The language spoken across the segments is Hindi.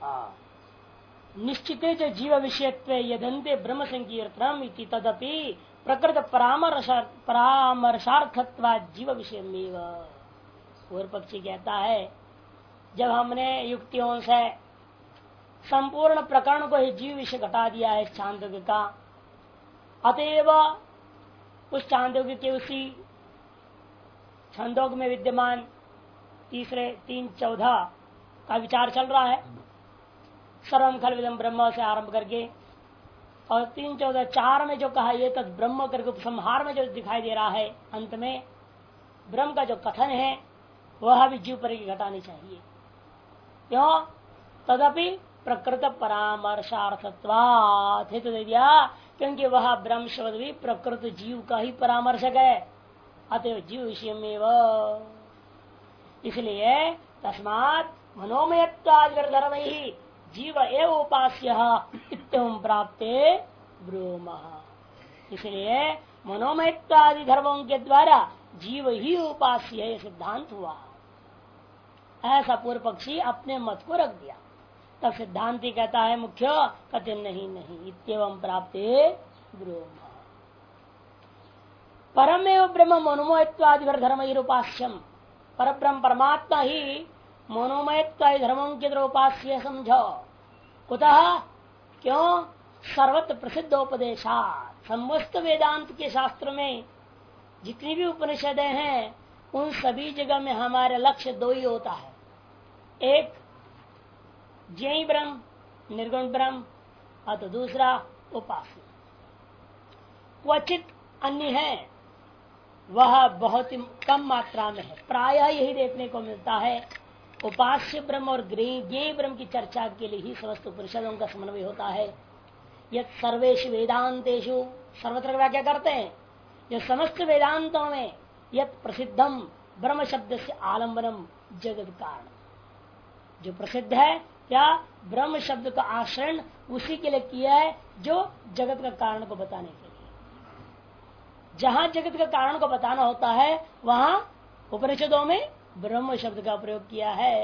हाँ, निश्चिते च जीव विषयत्वे यदन्ते ब्रह्म संकीर्तनम इति तदपि प्रकृत परामर्शार्थत्वा जीव विषय में। पूर्व पक्षी कहता है जब हमने युक्तियों से संपूर्ण प्रकरण को ही जीव विषय घटा दिया है छांदोग्य का, अतएव उस छांदोग्य के उसी छंदोग में विद्यमान तीसरे 3:14 का विचार चल रहा है। सर्वम खलविदम ब्रह्म से आरंभ करके और 3:14 में जो कहा ये तद ब्रह्म करके उपसंहार में जो दिखाई दे रहा है, अंत में ब्रह्म का जो कथन है वह भी जीव पर घटानी चाहिए। क्यों? तदपि प्रकृत परामर्शार्थत्वात् हेतु दे दिया, क्योंकि वह ब्रह्म शब्द भी प्रकृत जीव का ही परामर्शक है, अतएव जीव विषय में वह। इसलिए तस्मात् मनोमयत्वादिगर धर्म ही जीव एव उपास्य इत्यं प्राप्ते ब्रूम। इसलिए मनोमयत्वादि धर्मों के द्वारा जीव ही उपास्य है सिद्धांत हुआ। ऐसा पूर्व पक्षी अपने मत को रख दिया। तब सिद्धांति कहता है मुख्य कथन नहीं इत्येवं प्राप्ते ब्रूम। परमेव ब्रह्म मनोमयत्वादि धर्म ही उपास्यम, पर ब्रह्म परमात्मा ही मनोमयत्वादि धर्मों के द्वारा उपास्य समझो। कुतः? क्यों? सर्वत्र प्रसिद्धोपदेशात्, समस्त वेदांत के शास्त्र में जितनी भी उपनिषदें हैं उन सभी जगह में हमारे लक्ष्य दो ही होता है, एक ज्ञेय ब्रह्म निर्गुण ब्रह्म और तो दूसरा उपासना। क्वचित अन्य है, वह बहुत ही कम मात्रा में है, प्रायः यही देखने को मिलता है। उपास्य ब्रह्म और ज्ञेय ब्रह्म की चर्चा के लिए ही समस्त उपनिषदों का समन्वय होता है। यह सर्वेषु वेदांतेषु, सर्वत्र व्याख्या करते हैं, जो समस्त वेदांतों में यह प्रसिद्धम ब्रह्म शब्द से आलंबनम जगत कारण, जो प्रसिद्ध है क्या? ब्रह्म शब्द का आश्रय उसी के लिए किया है जो जगत का कारण को बताने के लिए। जहां जगत का कारण को बताना होता है वहां उपनिषदों में ब्रह्म शब्द का प्रयोग किया है।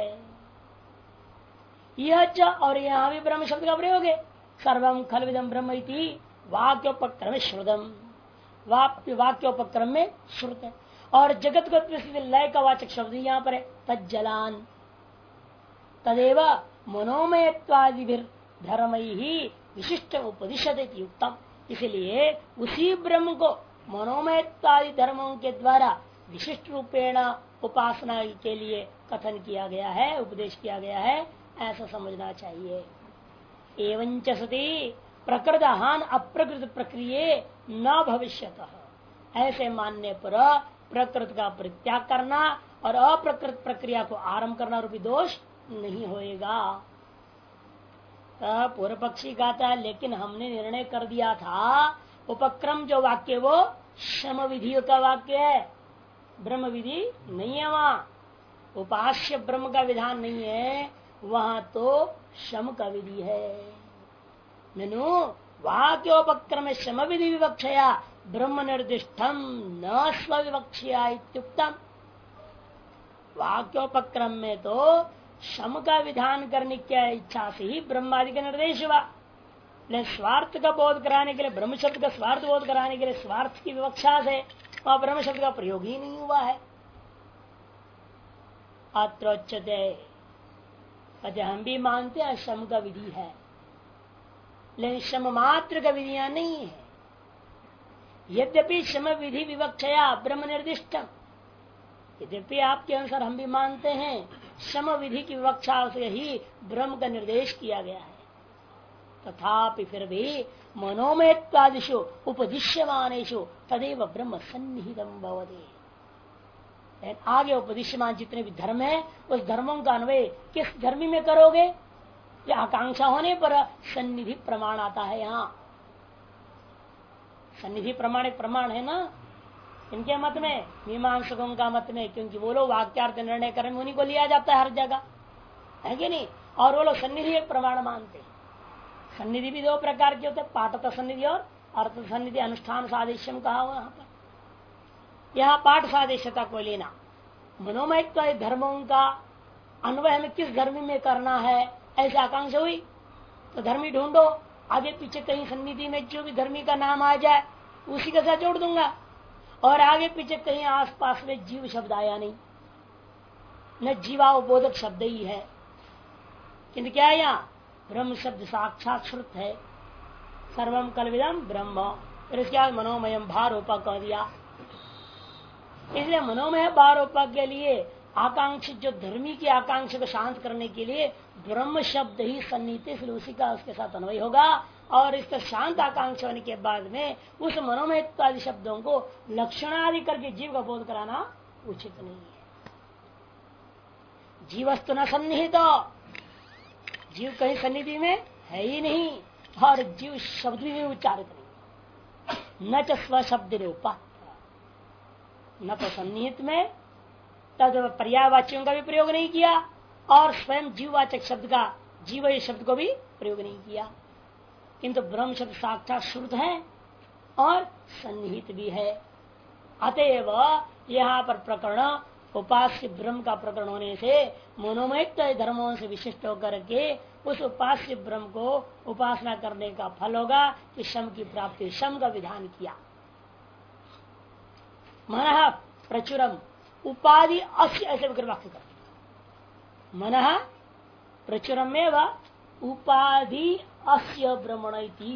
यह और यहां भी ब्रह्म शब्द का प्रयोग है। सर्वम खलविदम ब्रह्म इति वाक्योपक्रम श्रुतम, वाक्योपक्रम में श्रुत है। और जगत को लय का वाचक शब्द यहाँ पर है तज्जलान, तदेव मनोमयत्वादि धर्म ही विशिष्ट उपदिशत युक्तम। इसलिए उसी ब्रह्म को मनोमयत्वादि धर्मों के द्वारा विशिष्ट रूपेण उपासना के लिए कथन किया गया है, उपदेश किया गया है, ऐसा समझना चाहिए। एवं च सति प्रकृत हान अप्रकृत प्रक्रिये न भविष्यतः, ऐसे मानने पर प्रकृत का परित्याग करना और अप्रकृत प्रक्रिया को आरंभ करना रूपी दोष नहीं होएगा। पूर्व पक्षी कहता है लेकिन हमने निर्णय कर दिया था उपक्रम जो वाक्य वो शम विधि का वाक्य है, ब्रह्म विधि नहीं है। वहां उपास्य ब्रह्म का विधान नहीं है, वहां तो शम का विधि है। ननु वाक्योपक्रम शम विधि विवक्षया ब्रह्म निर्दिष्टम न स्व विवक्षया इत्युक्तम। वाक्योपक्रम में तो शम का विधान करने की इच्छा से ही ब्रह्मादि का निर्देश हुआ, लेकिन स्वार्थ का बोध कराने के लिए, ब्रह्म शब्द का स्वार्थ बोध कराने के लिए स्वार्थ की विवक्षा से वह ब्रह्म शब्द का प्रयोग ही नहीं हुआ है। अत्रोच्यते, हम भी मानते हैं शम का विधि है, लेकिन शम मात्र का विधियां नहीं है। यद्यपि शम विधि विवक्षया ब्रह्म निर्दिष्टम, यद्यपि आपके अनुसार हम भी मानते हैं शम विधि की विवक्षा से ही ब्रह्म का निर्देश किया गया है, तथापि फिर भी मनोमयत्वादिषु उपदिश्यमानेषु तदेव ब्रह्म सन्निहितम भवति। आगे उपदिश्यमान जितने भी धर्म है उस धर्मों का अन्वय किस धर्मी में करोगे? या आकांक्षा होने पर सन्निधि प्रमाण आता है। यहाँ सन्निधि प्रमाण एक प्रमाण है ना इनके मत में, मीमांसकों का मत में, क्योंकि वो लोग वाक्यार्थ निर्णय करने में उन्हीं को लिया जाता है हर जगह, है कि नहीं? और वो लोग सन्निधि एक प्रमाण मानते हैं। सन्निधि भी दो प्रकार के होते हैं, पाठत सन्निधि और अर्थ सन्निधि। अनुष्ठान सादृश्यम कहा हुआ यहाँ पर। यहाँ पाठ सादृश्यता को लेना, मनोमयत्व धर्मों का अन्वय हमें किस धर्म में करना है ऐसे आकांक्षा हुई तो धर्मी ढूंढो, आगे पीछे कहीं सन्निधि में जो भी धर्मी का नाम आ जाए उसी के साथ जोड़ दूंगा। और आगे पीछे कहीं आसपास में जीव शब्द आया नहीं, न जीवावबोधक शब्द ही है, किंतु क्या है यहाँ ब्रह्म शब्द साक्षात श्रुत है। सर्वम कलविदम ब्रह्म, फिर इसके बाद मनोमयम भारोपा कह दिया। इसलिए मनोमय भारोपा के लिए आकांक्षित जो धर्मी की आकांक्षा को शांत करने के लिए ब्रह्म शब्द ही सन्निहित, इसलिए उसी का उसके साथ अन्वय होगा। और इसका शांत आकांक्षा होने के बाद में उस मनोमय आदि शब्दों को लक्षणादि करके जीव का बोध कराना उचित नहीं है। जीवस्तु न सन्निहित, जीव कहीं सन्निधि में है ही नहीं, और जीव शब्द भी उच्चारित नहीं। न च स्व शब्द रूपा, न तो सन्निहित में तद पर्यायवाचियों का भी प्रयोग नहीं किया, और स्वयं जीववाचक शब्द का जीव शब्द को भी प्रयोग नहीं किया। किंतु ब्रह्म शब्द साक्षात श्रुत है और सन्निहित भी है। अतएव यहाँ पर प्रकरण उपास्य ब्रह्म का प्रकरण होने से मनोमयिक धर्मों से विशिष्ट होकर के उस उपास्य ब्रह्म को उपासना करने का फल होगा कि शम की प्राप्ति, शम का विधान किया। मनः प्रचुरम उपाधि अस्य, ऐसे वाक्य कर मनः प्रचुरम एवं उपाधि अस्य ब्रह्मणैति,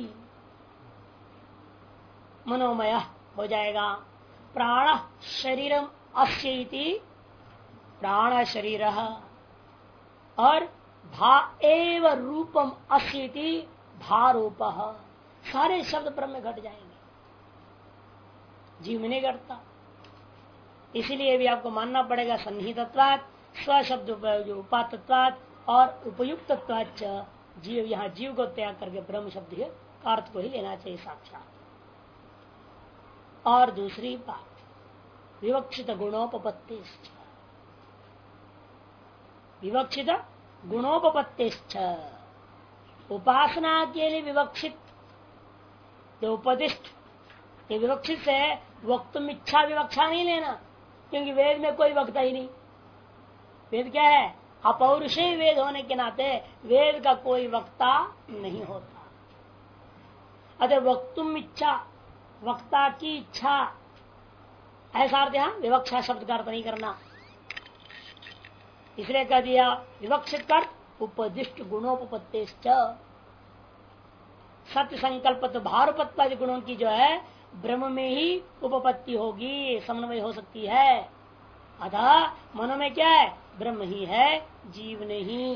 मनोमय हो जाएगा। प्राण शरीरम अस्य इति प्राण शरीर, और भा एव रूपम अस्य इति भारूप, सारे शब्द ब्रह्म में घट जाएंगे, जीव में नहीं घटता। इसीलिए भी आपको मानना पड़ेगा सन्निहितत्वात्, स्व शब्द उपात्तत्वात् और उपयुक्तत्वाच्च जीव, यहाँ जीव को त्याग करके ब्रह्म शब्द के अर्थ को ही लेना चाहिए साक्षात। और दूसरी बात विवक्षित गुणोपपत्तिश्च, विवक्षित गुणोपपत्तिश्च, उपासना के लिए विवक्षित जो उपदिष्ट, ये विवक्षित से वक्तुम इच्छा विवक्षा नहीं लेना, क्योंकि वेद में कोई वक्ता ही नहीं। वेद क्या है? अपौरुषेय वेद होने के नाते वेद का कोई वक्ता नहीं होता। अतः वक्तुम इच्छा, वक्ता की इच्छा, ऐसा अर्थ यहां विवक्षा शब्द का अर्थ नहीं करना, इसलिए कह दिया विवक्षित कर उपदिष्ट गुणोपपत्तिश्च, सत्य संकल्प तो भारूपत्वादि गुणों की जो है ब्रह्म में ही उपपत्ति होगी, समन्वय हो सकती है। अतः मनो में क्या है? ब्रह्म ही है, जीव नहीं।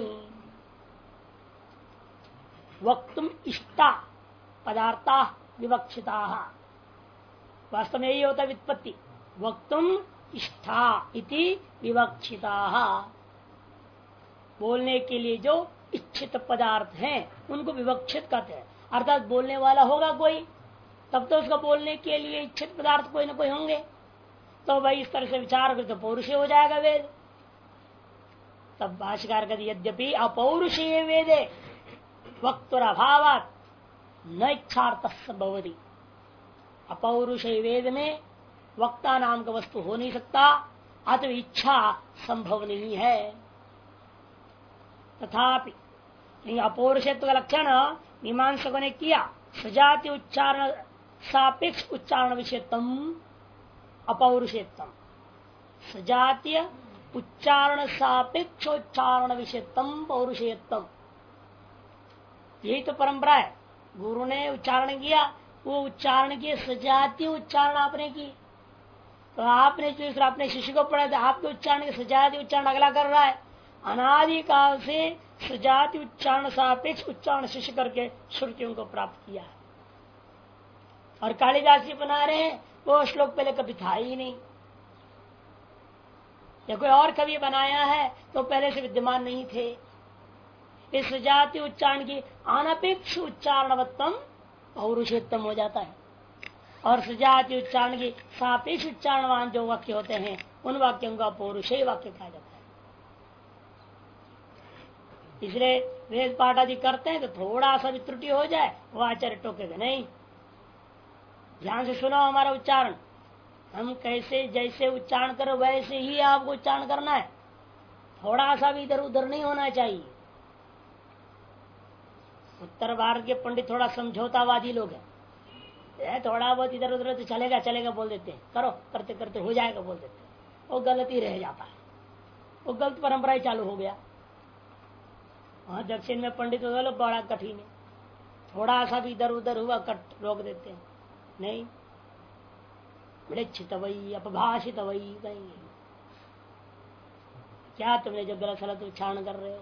वक्तुम इष्टा पदार्था विवक्षिता, वास्तव में यही होता है व्युत्पत्ति, वक्तुम इष्टा इति विवक्षिता, बोलने के लिए जो इच्छित पदार्थ हैं उनको विवक्षित कहते हैं। अर्थात बोलने वाला होगा कोई, तब तो उसका बोलने के लिए इच्छित पदार्थ कोई ना कोई होंगे, तो भाई इस तरह से विचार कर तो पौरुषीय हो जाएगा वेद। तब भाष्यकार कहते यद्यपि अपौरुषीय वेदे वक्तुर अभावात् न इच्छार्थ भवति, अपौरुषीय वेद में वक्ता नाम का वस्तु हो नहीं सकता, अतः इच्छा संभव नहीं है। तथापि अपौरुषत्व का लक्षण मीमांसकों ने किया, सजाति उच्चारण सापेक्ष उच्चारण विषयत्म अपौरुषेत्तम, सजातीय उच्चारण सापेक्ष उच्चारण विषयत्म पौरुषेत्तम, यही तो परंपरा है। गुरु ने उच्चारण किया, वो उच्चारण किए, सजातीय उच्चारण आपने की, तो आपने जो अपने शिष्य को पढ़ा था, आपके उच्चारण के सजातीय उच्चारण अगला कर रहा है। अनादि काल से सजातीय उच्चारण सापेक्ष उच्चारण शिष्य करके श्रुतियों को प्राप्त किया है। और कालिदास जी बना रहे हैं, वो श्लोक पहले कभी था ही नहीं, या कोई और कभी बनाया है तो पहले से विद्यमान नहीं थे। इस सजातीय उच्चारण की अनपेक्ष उच्चारणवत्तम पौरुषेत्तम हो जाता है, और सजातीय उच्चारण की सापेक्ष उच्चारणवान जो वाक्य होते हैं उन वाक्यों का पौरुषेय वाक्य कहा जाता है। इसलिए वेद पाठ आदि करते हैं तो थोड़ा सा भी त्रुटि हो जाए वो आचार्य टोकेगा नहीं, ध्यान से सुनो हमारा उच्चारण, हम कैसे जैसे उच्चारण करो वैसे ही आपको उच्चारण करना है, थोड़ा सा भी इधर उधर नहीं होना चाहिए। उत्तर भारत के पंडित थोड़ा समझौतावादी लोग हैं, थोड़ा बहुत इधर उधर तो चलेगा चलेगा बोल देते हैं, करो करते करते हो जाएगा बोल देते हैं, वो गलत ही रह जाता है, वो गलत परंपरा ही चालू हो गया। वहां दक्षिण में पंडित लोग बड़ा कठिन है, थोड़ा सा भी इधर उधर हुआ कट रोक देते हैं, नहीं विक्षित वही अपभाषित वही कहेंगे, क्या तुमने जो गलत सलत उच्चारण कर रहे हो।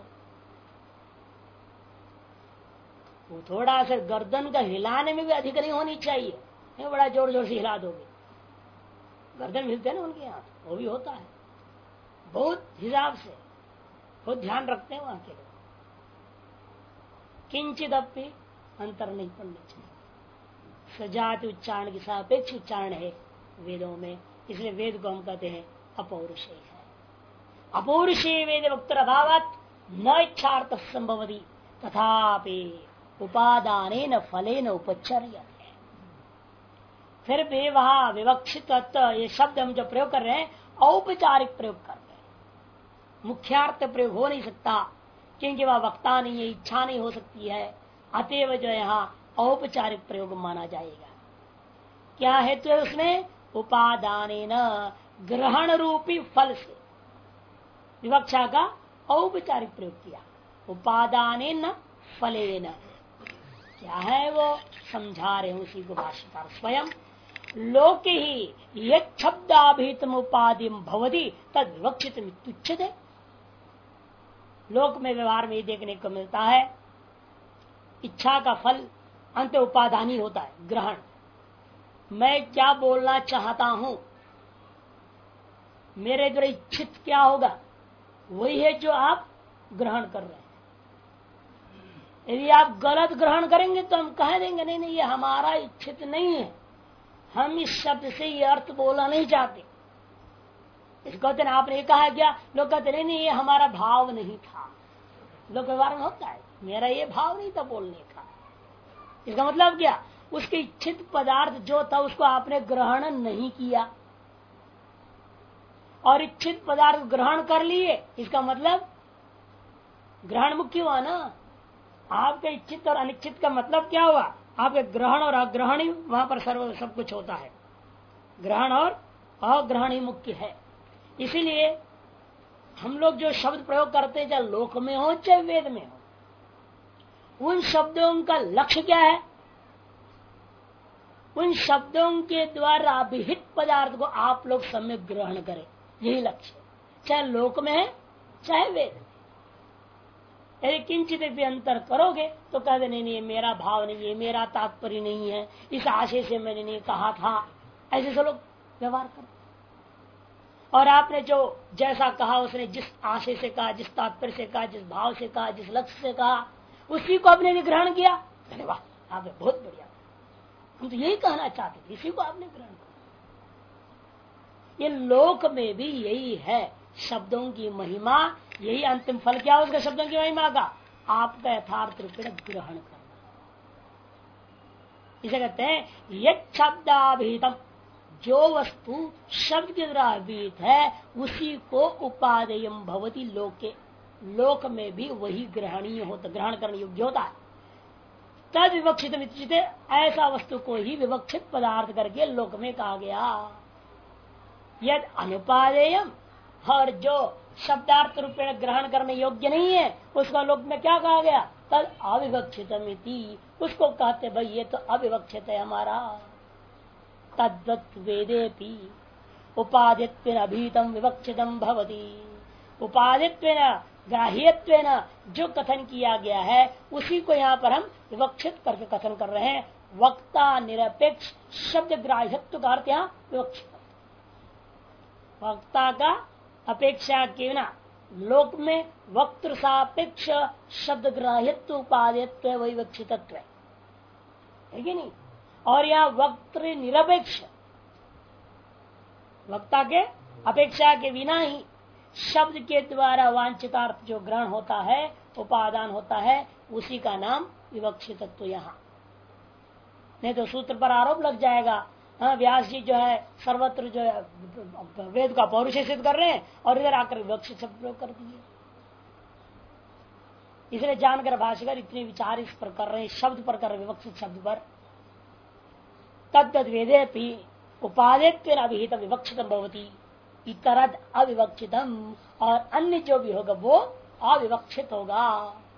वो थोड़ा सा गर्दन का हिलाने में भी अधिक नहीं होनी चाहिए, नहीं बड़ा जोर जोर से हिला दोगे, गर्दन हिलते हैं ना उनके यहाँ, वो भी होता है बहुत हिसाब से, बहुत ध्यान रखते हैं वहां के लोग। किंचित अपनी अंतर नहीं पड़ना चाहिए। सजाति उच्चारण के सापेक्ष उच्चारण है वेदों में, इसलिए वेद को हम कहते हैं अपौरुषेय है। अपौरुषेय वेद वक्तर अभावत न इच्छार्थ संभवती तथापि उपादानेन फलेन उपचर्य। फिर भी वहां विवक्षित ये शब्द हम जो प्रयोग कर रहे हैं औपचारिक प्रयोग कर रहे हैं, मुख्यार्थ प्रयोग हो नहीं सकता क्योंकि वह वक्ता नहीं है, इच्छा नहीं हो सकती है, अतएव जो यहाँ औपचारिक प्रयोग माना जाएगा। क्या हेतु है उसमें? उपादानेन ग्रहण रूपी फल से विवक्षा का औपचारिक प्रयोग किया। उपादानेन फलेन क्या है वो समझा रहे हैं उसी को भाष्यकार स्वयं। लोके ही यद शब्दाभिहितम उपाधिम भवति तद विवक्षित मित्युच्यते। लोक में व्यवहार में देखने को मिलता है इच्छा का फल अंत उपादानी होता है, ग्रहण। मैं क्या बोलना चाहता हूं, मेरे द्वारा इच्छित क्या होगा वही है जो आप ग्रहण कर रहे हैं। यदि आप गलत ग्रहण करेंगे तो हम कह देंगे नहीं नहीं ये हमारा इच्छित नहीं है, हम इस शब्द से ये अर्थ बोलना नहीं चाहते। इसको कहते आपने कहा क्या, लोग कहते नहीं नहीं ये हमारा भाव नहीं था। लोग व्यवहार में होता है मेरा ये भाव नहीं था बोलने का। इसका मतलब क्या, उसके इच्छित पदार्थ जो था उसको आपने ग्रहण नहीं किया और इच्छित पदार्थ ग्रहण कर लिए, इसका मतलब ग्रहण मुख्य हुआ ना। आपके इच्छित और अनिच्छित का मतलब क्या हुआ, आपके ग्रहण और अग्रहण ही वहां पर सर्व सब कुछ होता है, ग्रहण और अग्रहण ही मुख्य है। इसीलिए हम लोग जो शब्द प्रयोग करते हैं चाहे लोक में हो चाहे वेद में हो, उन शब्दों का लक्ष्य क्या है, उन शब्दों के द्वारा अभिहित पदार्थ को आप लोग सम्यक ग्रहण करें, यही लक्ष्य है, चाहे लोक में है चाहे वेद में। यदि किंचित भी अंतर करोगे तो कहते नहीं नहीं मेरा भाव नहीं है, मेरा तात्पर्य नहीं है, इस आशय से मैंने नहीं कहा था, ऐसे से लोग व्यवहार करते। और आपने जो जैसा कहा उसने जिस आशय से कहा, जिस तात्पर्य से कहा, जिस भाव से कहा, जिस लक्ष्य से कहा, उसी को आपने भी ग्रहण किया। अरे वाह आपने बहुत बढ़िया, हम तो यही कहना चाहते थे, इसी को आपने ग्रहण किया। ये लोक में भी यही है, शब्दों की महिमा, यही अंतिम फल क्या उसका शब्दों की महिमा का, आपका यथार्थ रूप में ग्रहण करना। इसे कहते हैं यद शब्दाभिहितम, जो वस्तु शब्द के द्वारा अभिहित है उसी को उपादेयम भवति लोके, लोक में भी वही ग्रहणीय होता, ग्रहण करने योग्य होता है। तद विवक्षित, ऐसा वस्तु को ही विवक्षित पदार्थ करके लोक में कहा गया। यद अनुपादेयम, और जो शब्दार्थ रूप में ग्रहण करने योग्य नहीं है उसका लोक में क्या कहा गया, तद अविवक्षितमिति, उसको कहते भाई ये तो अविवक्षित है हमारा। तद्वत् वेदेपि उपादित्वेन अभिहितम विवक्षितम भवति, उपादित्वेन ग्राह्यत्वेन जो कथन किया गया है उसी को यहाँ पर हम विवक्षित करके कथन कर रहे हैं। वक्ता निरपेक्ष शब्द ग्राह्यत्व का अर्थ यहाँ विवक्षित, वक्ता का अपेक्षा के बिना लोक में वक्तृ सापेक्ष शब्द ग्राह्यत्व उपादित्व वही विवक्षितत्व है कि नहीं। और यहाँ वक्तृ निरपेक्ष, वक्ता के अपेक्षा के बिना ही शब्द के द्वारा वांछितार्थ जो ग्रहण होता है, उपादान होता है, उसी का नाम विवक्षितत्व। यहाँ नहीं तो सूत्र पर आरोप लग जाएगा, व्यास जी जो है सर्वत्र जो है वेद का पौरुष सिद्ध कर रहे हैं और इधर आकर विवक्षित शब्द प्रयोग कर दिए। इसलिए जानकर भाष्यकर इतने विचार इस पर कर रहे हैं, शब्द पर कर रहे, विवक्षित शब्द पर। तद्दत वेदे भी उपादेत्व अभिहित विवक्षितम भवती इतरद अविवक्षितम, और अन्य जो भी होगा वो अविवक्षित होगा।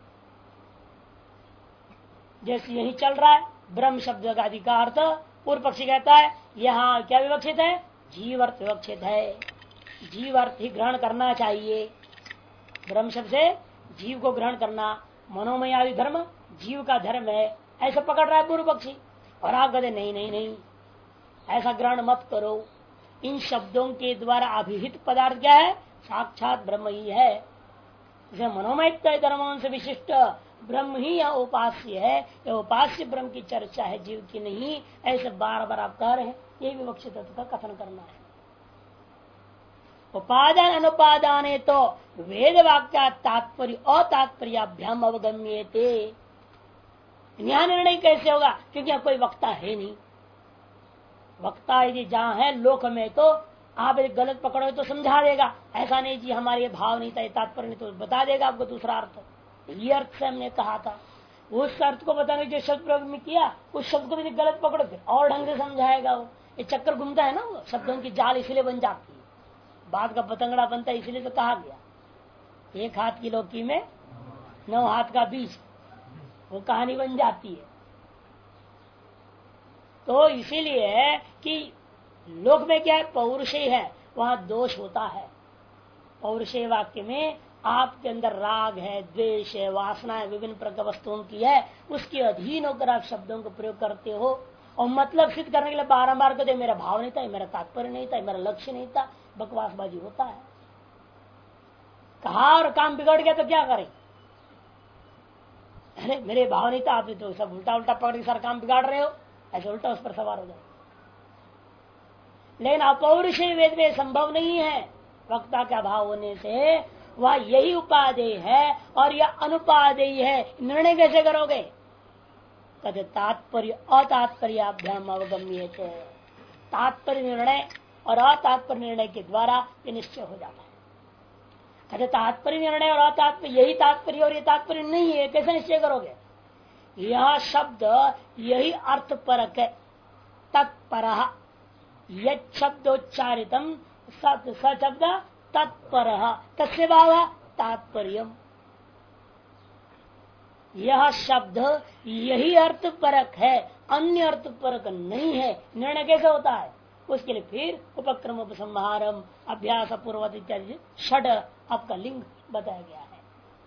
जैसे यही चल रहा है ब्रह्म शब्द का अधिकार, पूर्व पक्षी कहता है यहाँ क्या विवक्षित है, जीवर्थ विवक्षित है, जीवर्थ ही ग्रहण करना चाहिए। ब्रह्म शब्द से जीव को ग्रहण करना, मनोमय आदि धर्म जीव का धर्म है, ऐसा पकड़ रहा है पूर्व पक्षी। और आप कहते नहीं नहीं नहीं, ऐसा ग्रहण मत करो। इन शब्दों के द्वारा अभिहित पदार्थ क्या है, साक्षात ब्रह्म ही है। इसे मनोमय धर्मों से विशिष्ट ब्रह्म ही या उपास्य है, यह उपास्य ब्रह्म की चर्चा है, जीव की नहीं। ऐसे बार बार आप कह रहे हैं, ये विवक्षित का कथन करना है। उपादान अनुपादान तो वेद वाक्या तात्पर्य अतात्पर्याभ्याम अवगम्यते। न्याय निर्णय कैसे होगा, क्योंकि यहाँ कोई वक्ता है नहीं। वक्ता यदि जहाँ है लोक में तो आप यदि गलत पकड़ो तो समझा देगा, ऐसा नहीं जी हमारे ये भाव नहीं था, तात्पर्य नहीं, तो बता देगा आपको दूसरा अर्थ। ये अर्थ से हमने कहा था, उस अर्थ को बताने जो शब्द प्रयोग में किया, उस शब्द को भी गलत पकड़ो फिर और ढंग से समझाएगा वो। ये चक्कर घूमता है ना, वो शब्दों की जाल इसलिए बन जाती है, बात का पतंगड़ा बनता है, इसलिए तो कहा गया एक हाथ की लौकी में 9 हाथ का बीज, वो कहानी बन जाती है। तो इसीलिए कि लोक में क्या है, पौरुषेय है, वहां दोष होता है। पौरुषेय वाक्य में आपके अंदर राग है, द्वेष है, वासना है, विभिन्न प्रकार वस्तुओं की है, उसके अधीन होकर आप शब्दों को प्रयोग करते हो और मतलब सिद्ध करने के लिए बारंबार कहते मेरा भाव नहीं था, मेरा तात्पर्य नहीं था, मेरा लक्ष्य नहीं था, बकवासबाजी होता है। कहा और काम बिगड़ गया तो क्या करें, अरे मेरे भाव नहीं था, आप तो सब उल्टा उल्टा पकड़ के सारा काम बिगाड़ रहे हो, ऐसे उल्टा उस पर सवार हो जाए। लेकिन अपौरुषेय वेद में संभव नहीं है, वक्ता का भाव होने से वह यही उपादेय है और यह अनुपादेय है। निर्णय कैसे करोगे, कहते तात्पर्य अतात्पर्याभ्याम अवगम्य, तात्पर्य निर्णय और अतात्पर्य निर्णय के द्वारा ये निश्चय हो जाता है। कहते तात्पर्य निर्णय और अतात्पर्य यही तात्पर्य और ये तात्पर्य नहीं है, कैसे निश्चय करोगे। यह शब्द यही अर्थ परक है, तत्पर यब्दोच्चारितम शब्द तत्पर तस्य भाव तात्पर्य। यह शब्द यही अर्थ परक है, अन्य अर्थ परक नहीं है। निर्णय कैसे होता है, उसके लिए फिर उपक्रम उपसंहारम अभ्यास पूर्वत इत्यादि षड आपका लिंग बताया गया है।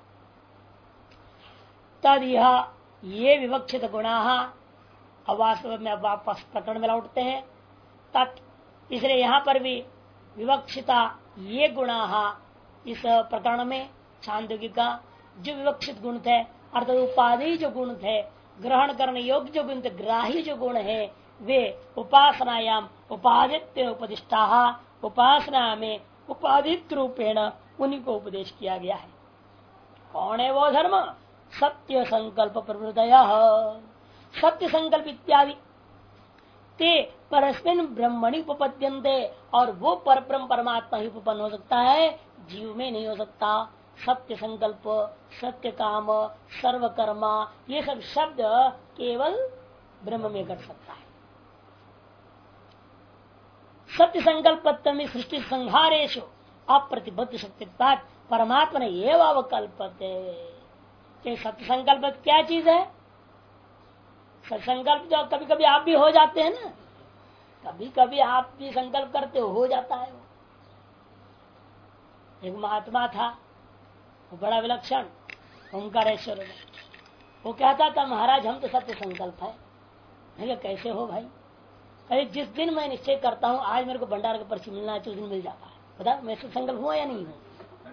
तद यह ये विवक्षित गुणा, अब वास्तव में अब वापस प्रकरण में लौटते हैं। तत् इसलिए यहाँ पर भी विवक्षिता ये गुणा इस प्रकरण में छांदोग्य का जो विवक्षित गुण थे, अर्थात उपाधि जो गुण थे, ग्रहण करने योग्य जो गुण थे, ग्राही जो गुण है, वे उपासनायाम उपादित्य उपदिष्टा, उपासना में उपादित रूपेण उन्हीं को उपदेश किया गया है। कौन है वो धर्म, सत्य संकल्प प्रवृत्तय, सत्य संकल्प इत्यादि ते परस्मिन् ब्रह्मणि उपपद्यन्ते, और वो परब्रह्म परमात्मा ही उपपन्न हो सकता है, जीव में नहीं हो सकता। सत्य संकल्प, सत्य काम, सर्वकर्मा, ये सब शब्द केवल ब्रह्म में घट सकता है। सत्य संकल्प में सृष्टि संहारेशु अप्रतिबद्ध शक्ति परमात्मा ने एवं अवकल्पते। सत्य संकल्प क्या चीज है, संकल्प तो कभी कभी आप भी हो जाते हैं ना, कभी कभी आप भी संकल्प करते हो जाता है। एक महात्मा था, वो बड़ा विलक्षण ओंकारेश्वर में, वो कहता था महाराज हम तो सत्य संकल्प है। मैंने कहा कैसे हो भाई, अरे जिस दिन मैं निश्चय करता हूँ आज मेरे को भंडार का पर्ची मिलना है तो उस दिन मिल जाता है, बता मैं संकल्प हुआ या नहीं हूँ।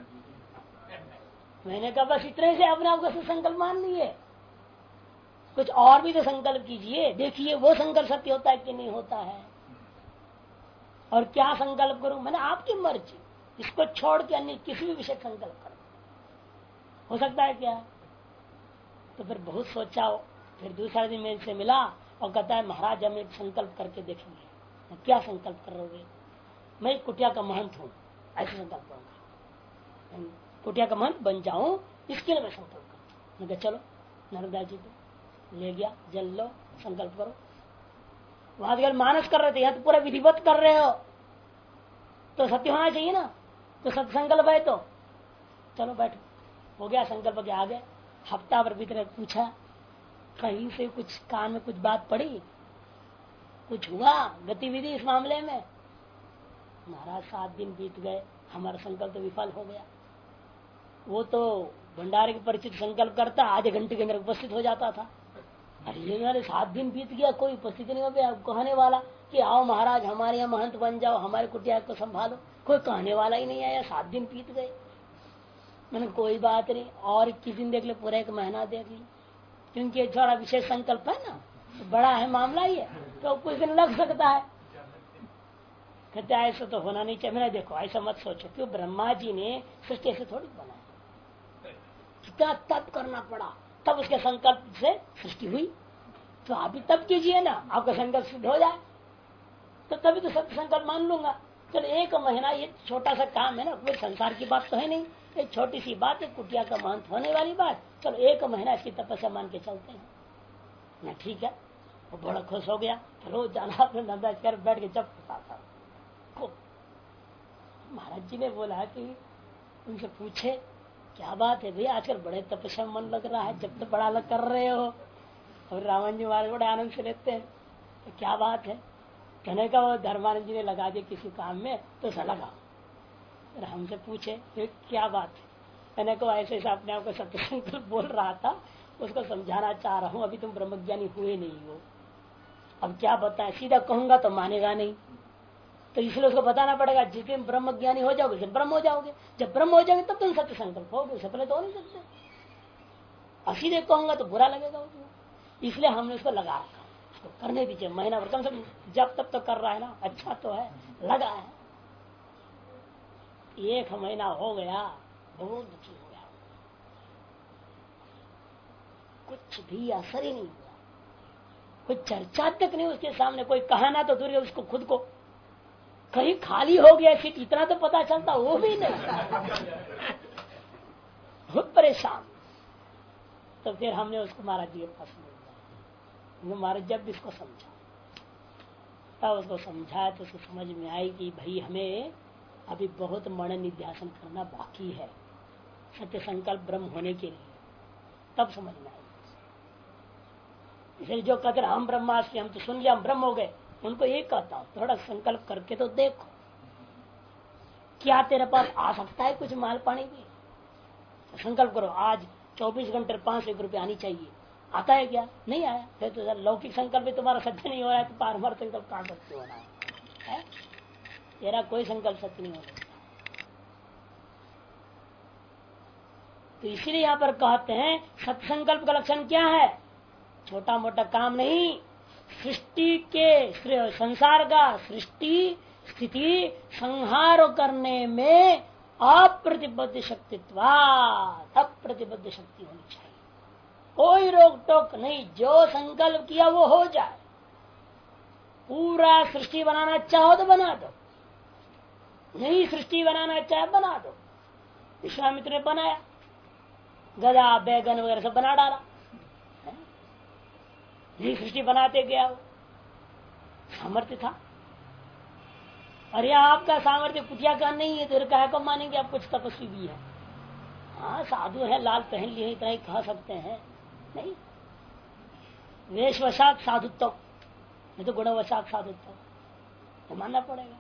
मैंने कहा बस इतने से अपने आप को संकल्प मान लिए, कुछ और भी तो संकल्प कीजिए, देखिए वो संकल्प सत्य होता है कि नहीं होता है। और क्या संकल्प करूं, मैंने आपकी मर्जी, इसको छोड़ के अन्य किसी भी विषय संकल्प करो, हो सकता है क्या। तो फिर बहुत सोचा, फिर दूसरा दिन मेरे से मिला और कहता है महाराज हम एक संकल्प करके देखेंगे। क्या संकल्प करोगे, मैं कुटिया का महंत हूँ, ऐसे संकल्प करूंगा, कुटिया का महंत बन जाऊं, इसके लिए मैं संकल्प करूंगा। मैं कहा चलो नर्मदा जी को ले गया, जल लो, संकल्प करो। वहां तो मानस कर रहे थे, यहाँ तो पूरा विधिवत कर रहे हो, तो सत्य होना चाहिए ना, तो सत्य संकल्प है तो चलो बैठो। हो गया संकल्प के आगे। हफ्ता भर भीतर पूछा, कहीं से कुछ कान में कुछ बात पड़ी, कुछ हुआ गतिविधि इस मामले में? महाराज 7 दिन बीत गए, हमारा संकल्प तो विफल हो गया। वो तो भंडारे के परिचित संकल्प करता, आधे घंटे के अंदर उपस्थित हो जाता था। अरे ये मेरे 7 दिन बीत गया, कोई उपस्थित नहीं हो गया। कहने वाला कि आओ महाराज हमारे यहाँ महंत बन जाओ, हमारे कुटिया को संभालो, कोई कहने वाला ही नहीं आया। 7 दिन बीत गए। मैंने कोई बात नहीं, और किस दिन देख ले, पूरा 1 महीना देख ली, क्योंकि ये थोड़ा विशेष संकल्प है ना, तो बड़ा है मामला ये, तो कुछ दिन लग सकता है। कहते ऐसा तो होना नहीं चाहिए। मैंने देखो ऐसा मत सोचो, क्यों ब्रह्मा जी ने सृष्टि ऐसे थोड़ी बनाया, कितना तप करना पड़ा, तब उसके संकल्प से सृष्टि हुई। तो आप भी तप कीजिए ना, आपका संकल्प सिद्ध हो जाए, तो तभी तो सत्य संकल्प मान लूंगा। चलो 1 महीना, ये छोटा सा काम है ना, कोई संसार की बात तो है नहीं, एक छोटी सी बात है, कुटिया का महंत होने वाली बात। चलो 1 महीना इसकी तपस्या मान के चलते हैं ना, ठीक है। वो बड़ा खुश हो गया, रोज जाना अपने नंदा कर बैठ के जब था। महाराज जी ने बोला कि उनसे पूछे क्या बात है भैया, आजकल बड़े तपस्या मन लग रहा है, जब तो बड़ा अलग कर रहे हो। और रावण जी महाराज बड़े आनंद से लेते हैं, तो क्या बात है? कहने का वो धर्मानंद जी ने लगा दिया किसी काम में, तो ऐसा लगा। हमसे पूछे क्या बात है? कहने को ऐसे ऐसा अपने आप को सत्य संकल्प बोल रहा था, उसको समझाना चाह रहा हूँ, अभी तुम ब्रह्मज्ञानी हुए नहीं हो। अब क्या बताएं, सीधा कहूंगा तो मानेगा नहीं, तो इसलिए उसको बताना पड़ेगा। जिस दिन ब्रह्म ज्ञानी हो जाओगे जब ब्रह्म हो जाओगे, जब ब्रह्म हो जाओगे तब तुम सत्य संकल्प होगे, उससे पहले तो हो नहीं सकते। असीधे कहूंगा तो बुरा लगेगा उसको, इसलिए हमने उसको लगा रखा, उसको करने दीजिए महीना भर, कम से कम जब तब तो कर रहा है ना, अच्छा तो है, लगा है। 1 महीना हो गया, बहुत दुखी हो गया, कुछ भी असर ही नहीं हुआ, कोई चर्चा तक नहीं उसके सामने, कोई कहना तो दूर, उसको खुद को कहीं खाली हो गया सीट, इतना तो पता चलता, वो भी नहीं, बहुत परेशान। तो फिर हमने उसको महाराज जी के पास ले गया। महाराज जब इसको समझा, तब उसको समझाया तो उसको समझ में आई कि भाई हमें अभी बहुत मनन निध्यासन करना बाकी है सत्य संकल्प ब्रह्म होने के लिए, तब समझ में आई। इसलिए जो कहते हम ब्रह्मास्मि, हम तो सुन लिया हम ब्रह्म हो गए, उनको ये कहता हूं थोड़ा संकल्प करके तो देखो, क्या तेरे पास आ सकता है कुछ माल पानी भी? तो संकल्प करो आज 24 घंटे 500 रुपये आनी चाहिए, आता है क्या? नहीं आया। फिर तो लौकिक संकल्प भी तुम्हारा सत्य नहीं हो रहा है, तो पारमार्थ संकल्प कहां सत्य हो रहा है? तेरा कोई संकल्प सत्य नहीं हो सकता। तो इसीलिए यहां पर कहते हैं सत्संकल्प का लक्षण क्या है? छोटा मोटा काम नहीं, सृष्टि के संसार का सृष्टि स्थिति संहार करने में अप्रतिबद्ध शक्तित्वात्, अप्रतिबद्ध शक्ति होनी चाहिए, कोई रोक टोक नहीं, जो संकल्प किया वो हो जाए। पूरा सृष्टि बनाना चाहो तो बना दो, नहीं सृष्टि बनाना चाहे बना दो। विश्वामित्र ने बनाया, गदा बैगन वगैरह सब बना डाला, नहीं सृष्टि बनाते गया, वो सामर्थ्य था। अरे आपका सामर्थ्य कुटिया का नहीं है तो कह को मानेंगे आप कुछ तपस्वी भी है? हाँ साधु है, लाल पहन लिए, इतना ही कह सकते हैं, नहीं वेशवशात साधुत्व, नहीं तो गुणवशात साधुत्व, तो मानना पड़ेगा।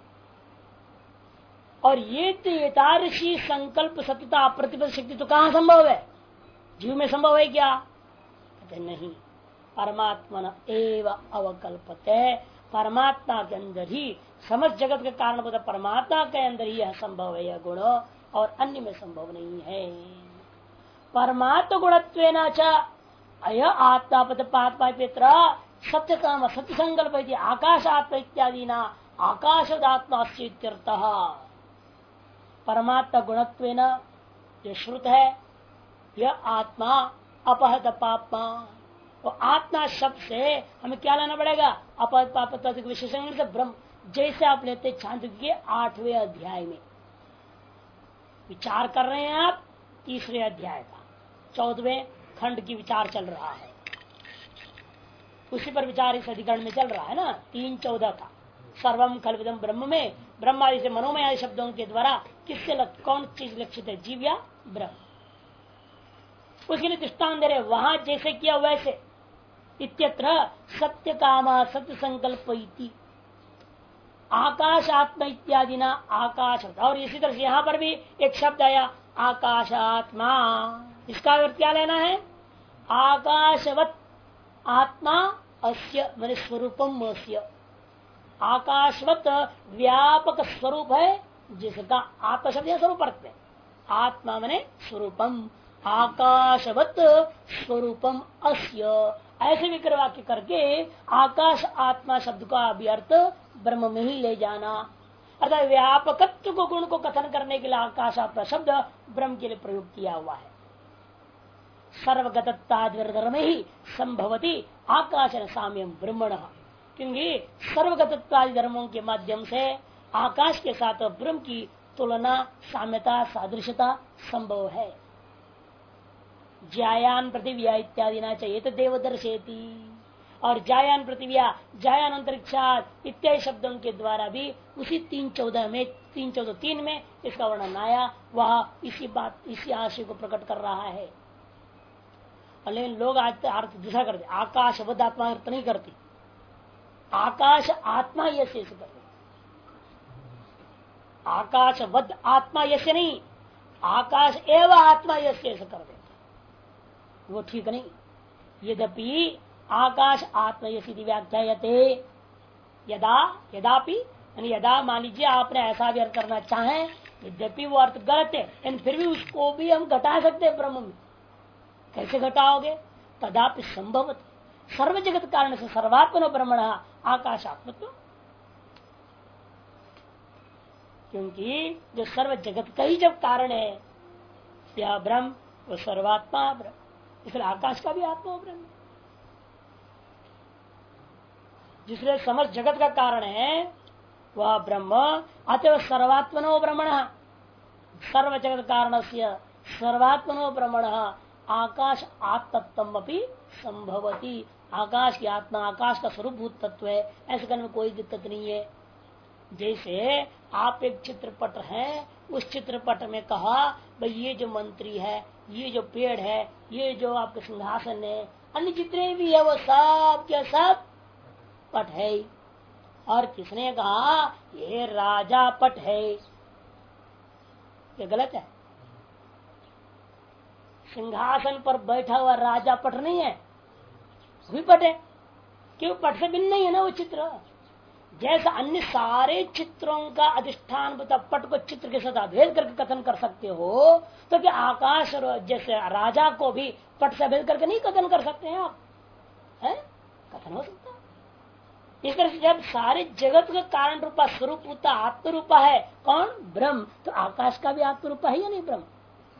और ये तारसी संकल्प सत्यता अप्रतिबद्ध शक्ति तो कहां संभव है? जीव में संभव है क्या? कहते नहीं, परमात्मा एव अवकल्पते, परमात्मा के अंदर ही समस्त जगत के कारण पता, परमात्मा के अंदर ही यह संभव है, यह गुण, और अन्य में संभव नहीं है। परमात्म गुणत्वेन च अय आत्मापत पात्मा पित्र सत्य काम सत्य संकल्प आकाश आत्मा इत्यादि ना आकाशदात्मा परमात्मा गुणत्वेन जो श्रुत है, यह आत्मा अपहत पापमा, और आत्मा शब्द से हमें क्या लाना पड़ेगा? अपहत पाप विशेषण से ब्रह्म, जैसे आप लेते छांदोग्य के 8वें अध्याय में विचार कर रहे हैं आप, 3रे अध्याय का 14वें खंड की विचार चल रहा है, उसी पर विचार इस अधिकरण में चल रहा है ना। 3:14 का सर्वम खलविदम ब्रह्म में ब्रह्म आदि से मनोमय आदि शब्दों के द्वारा किससे कौन चीज लक्षित है, जीव या ब्रह्म। उसके लिए दृष्टांत दे रहे, वहां जैसे किया वैसे। इत्यत्र सत्य कामा सत्य संकल्प आकाश आत्मा इत्यादि ना आकाश, और इसी तरह से यहां पर भी एक शब्द आया आकाश आत्मा। इसका अर्थ क्या लेना है, आकाशवत आत्मा अस्य मैंने स्वरूपम अस्य, आकाशवत व्यापक स्वरूप है जिसका आत्मा शब्द स्वरूप अर्थ में, आत्मा मैंने स्वरूपम, आकाशवत स्वरूपम अस्य, ऐसे विग्रह वाक्य करके आकाश आत्मा शब्द का अभी अर्थ ब्रह्म में ही ले जाना, अर्थात व्यापकत्व को गुण को कथन करने के लिए आकाश आत्मा शब्द ब्रह्म के लिए प्रयोग किया हुआ है। सर्वगतत्वाद में ही संभवती आकाश साम्यम ब्रह्मण, क्योंकि सर्वगतत्वादि धर्मों के माध्यम से आकाश के साथ ब्रह्म की तुलना, साम्यता, सादृश्यता संभव है। जायान पृथिव्या इत्यादि ना चाहिए तो देवदर्शेती, और जायान पृथिव्या जायान अंतरिक्षा इत्यादि शब्दों के द्वारा भी उसी 3:14 में 3:14 में इसका वर्णन आया, वह इसी बात इसी आशय को प्रकट कर रहा है। लेकिन लोग आज अर्थ दूसरा करते, आकाशवद आत्मा अर्थ नहीं करती, आकाश आत्मा यश करते, आकाशवद आत्मा यश नहीं, आकाश एवं आत्मा यश कर देते, वो ठीक नहीं। यद्यपि आकाश आत्मा यदि व्याख्यायते, यदा यदापि यदा मान लीजिए आपने ऐसा भी अर्थ करना चाहे, यद्यपि वो अर्थ गलत है, लेकिन फिर भी उसको भी हम घटा सकते हैं ब्रह्म में। कैसे घटाओगे, तदापि संभव सर्व जगत कारण से सर्वात्मनो ब्रह्मण आकाशात्मत्व, क्योंकि जो सर्व जगत का ही जब कारण है यह ब्रह्म, वो सर्वात्मा ब्रह्म, इसलिए आकाश का भी आत्मा ब्रह्म, जिसलिए समस्त जगत का कारण है वह ब्रह्म, अतः सर्वात्मनो ब्रह्मण, सर्व जगत कारण से सर्वात्मनो ब्रह्मण आकाश आत्मत्म अपनी संभवती, आकाश की आत्मा आकाश का स्वरूपभूत तत्व है, ऐसे करने में कोई दिक्कत नहीं है। जैसे आप एक चित्रपट है, उस चित्रपट में कहा भाई ये जो मंत्री है, ये जो पेड़ है, ये जो आपके सिंहासन है, अन्य जितने भी है वो सब क्या सब पट है, और किसने कहा ये राजा पट है, ये गलत है। सिंहासन पर बैठा हुआ राजा पट नहीं है, भी पट है, क्यों पट से भिन्न नहीं है ना वो चित्र। जैसा अन्य सारे चित्रों का अधिष्ठान बता पट को चित्र के साथ अभेद करके कथन कर सकते हो, तो क्या आकाश जैसे राजा को भी पट से अभेद करके नहीं कथन कर सकते हैं आप, है कथन हो सकता है। इस तरह से जब सारे जगत का कारण रूपा स्वरूप होता आत्म रूपा है कौन, ब्रह्म, तो आकाश का भी आत्म रूपा है या नहीं ब्रह्म,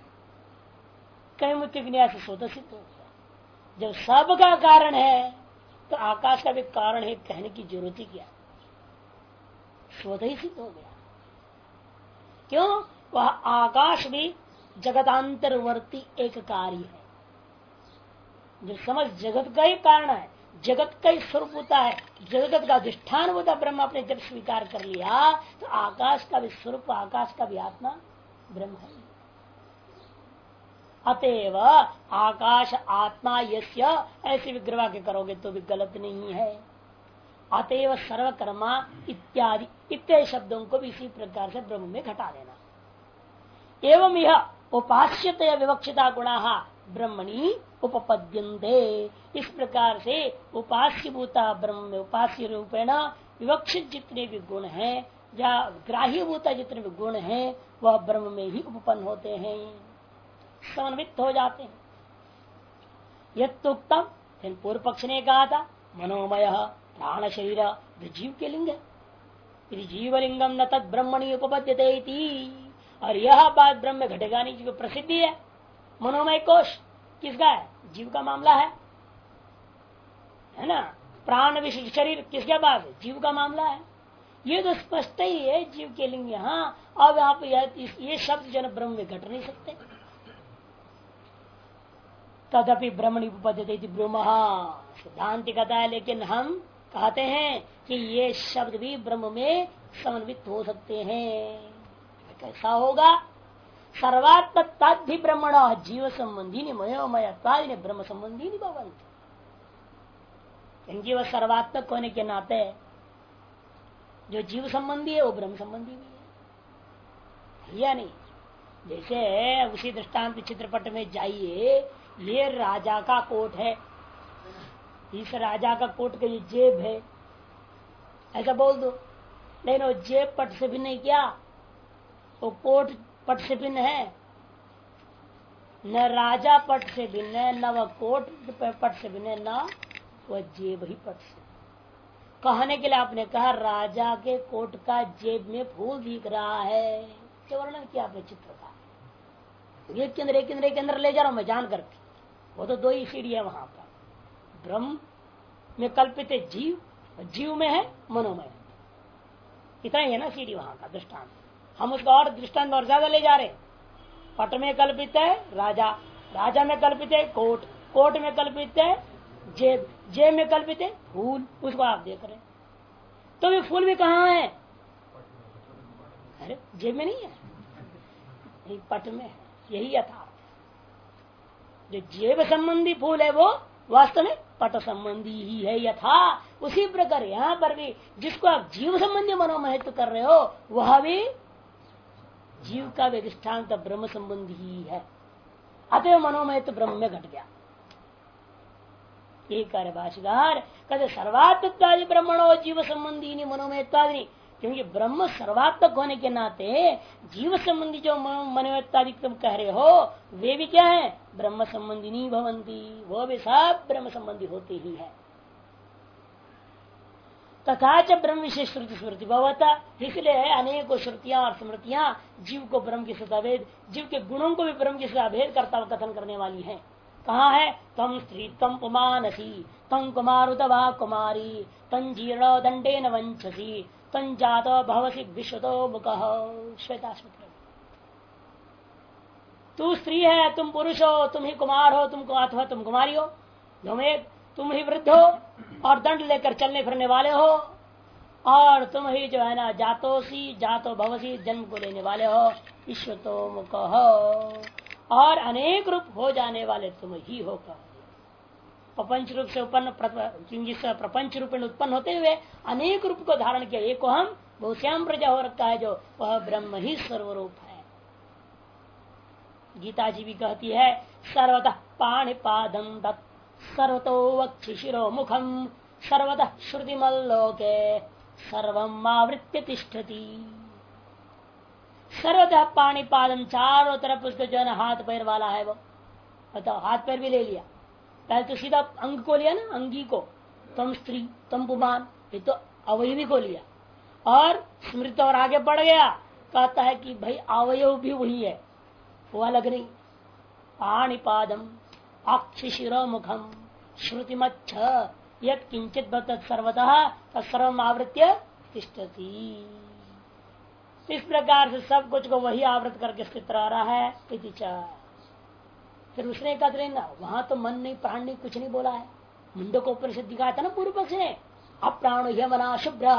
कई मुक्ति विन्यास स्वतः सिद्ध हो गया। जब सब का कारण है तो आकाश का भी कारण है कहने की जरूरत ही क्या, स्वतः ही सिद्ध हो गया। क्यों, वह आकाश भी जगतांतरवर्ती एक कार्य है, जो समझ जगत का ही कारण है, जगत का ही स्वरूप होता है, जगत का अधिष्ठान होता ब्रह्म आपने जब स्वीकार कर लिया, तो आकाश का भी स्वरूप, आकाश का भी आत्मा ब्रह्म है। अतएव आकाश आत्मा यस्य, ऐसे विग्रह के करोगे तो भी गलत नहीं है। अतएव सर्वकर्मा इत्यादि इत्यादि शब्दों को भी इसी प्रकार से ब्रह्म में घटा देना। एवं यह उपास्यतया विवक्षिता गुणा ब्रह्मणी उपपद्यन्ते, इस प्रकार से उपास्य भूता ब्रह्म में उपास्य रूपेण विवक्षित जितने भी गुण हैं या ग्राह्य भूता जितने भी गुण हैं वह ब्रह्म में ही उपपन्न होते हैं, समन्वित हो जाते हैं। यत्तुक्तम, पूर्व पक्ष ने कहा था मनोमय प्राण शरीर जीव के लिंग है, जीवलिंगम न तद ब्रह्मणी उपपद्यते, और यह बात ब्रह्म में घटेगा नहीं, जो प्रसिद्धि है। मनोमय कोश किसका है, जीव का मामला है ना। प्राण विशिष्ट शरीर किसके पास है, जीव का मामला है। ये तो स्पष्ट ही है जीव के लिंग यहाँ। अब आप ये शब्द जन ब्रह्म में घट नहीं सकते, तदपि ब्रह्मणि उपपद्यते ब्रह्म। सिद्धांत कहता है लेकिन हम कहते हैं कि ये शब्द भी ब्रह्म में समन्वित हो सकते हैं। कैसा होगा? सर्वात्म तद्धि ब्रह्मण जीव संबंधी मयोमय ब्रह्म संबंधी नहीं भवंती, क्योंकि वह सर्वात्मक होने के नाते जो जीव संबंधी है वो ब्रह्म संबंधी भी है या नहीं। जैसे उसी दृष्टांत चित्रपट में जाइए, ये राजा का कोट है, इस राजा का कोट का ये जेब है, ऐसा बोल दो। लेकिन वो जेब पट से भिन्न नहीं, क्या वो कोट पट से भिन्न है? न राजा पट से भिन्न है, न वह कोट पट से भिन्न है, न वह जेब ही पट से। कहने के लिए आपने कहा राजा के कोट का जेब में फूल दिख रहा है, तो वर्णन किया आपने चित्र का। एक के अंदर ले जा रहा हूं मैं जान करके, वो तो दो ही सीढ़ी है वहां पर। ब्रह्म में कल्पित है जीव, जीव में है मनोमय, इतना ही है ना सीढ़ी वहां का दृष्टांत। हम उसका और दृष्टांत और ज्यादा ले जा रहे। पट में कल्पित है राजा, राजा में कल्पित है कोट, कोट में कल्पित है जेब, जेब में कल्पित है फूल, उसको आप देख रहे। तो भी फूल भी कहाँ है? अरे जेब में नहीं है, पट में है। यही यथार्थ, जो जेब संबंधी फूल है वो वास्तव में पट संबंधी ही है। यथा उसी प्रकार यहाँ पर भी जिसको आप जीव संबंधी मनोमहित्व कर रहे हो वह भी जीव का भी दृष्टांत ब्रह्म संबंधी ही है। अतः मनोमहित्व ब्रह्म में घट गया। एक भाष्यकार कहते सर्वात्मत्वादि ब्रह्मणो जीव संबंधी नहीं मनोमयत्वादि, क्योंकि ब्रह्म सर्वात्मक होने के नाते जीव संबंधी जो मनोमयत्वादि तुम कह रहे हो वे भी क्या है? ब्रह्म संबंधी नहीं भवंती, वो भी सब ब्रह्म संबंधी होते ही है। तथा च ब्रह्म विशेष श्रुति स्मृति भवता, इसलिए अनेकों श्रुतियां और स्मृतियां जीव को ब्रह्म के साथ अभेद, जीव के गुणों को भी ब्रह्म के साथ अभेद करता हुआ कथन करने वाली है। कहाँ है? तम स्त्री तम पुमानसी तम कुमारुतवा कुमारी तम जीर्ण दंडे न वंचसी तम जात भवसी विश्वतो मुख। श्वेताश्वत। तू स्त्री है, तुम पुरुष हो, तुम ही कुमार हो, तुमको अथवा तुम कुमारी हो, तुम ही वृद्ध हो और दंड लेकर चलने फिरने वाले हो, और तुम ही जो है ना जातोसी जातो भवसी जन्म को लेने वाले हो, ईश्वतो मुख हो, और अनेक रूप हो जाने वाले तुम ही हो। प्रपंच रूप से उत्पन्न, प्रपंच रूप में उत्पन्न होते हुए अनेक रूप को धारण किया, एक को हम बहुश्याम प्रजा हो रखा है, जो वह ब्रह्म ही सर्वरूप है। गीता जी भी कहती है सर्वतः पाणिपादं तत् सर्वतो वक्षिशिरो मुखम सर्वतः श्रुतिमल्लोके सर्वम आवृत्य तिष्ठति। सर्वतः पाणिपादम, चारों तरफ उसके जो है हाथ पैर वाला है वो। बताओ, हाथ पैर भी ले लिया, पहले तो सीधा अंग को लिया ना, अंगी को, तम स्त्री तम पुमान, ये तो अवयवी को लिया, और स्मृत और आगे बढ़ गया, कहता है कि भाई अवयव भी वही है, वो अलग नहीं। पाणिपादम अक्षिशिरो मुखम श्रुतिमच्छ यत् किंचित बतत् सर्वतः तत्सर्वम आवृत्य तिष्ठति। इस प्रकार से सब कुछ को वही आवृत करके स्थित रह रहा है। फिर उसने कहा ना वहां तो मन नहीं प्राण नहीं कुछ नहीं बोला है। मुंडो को उपनिषद दिखाया था ना पूर्व पक्ष ने, अप्राण यमना शुभ्र,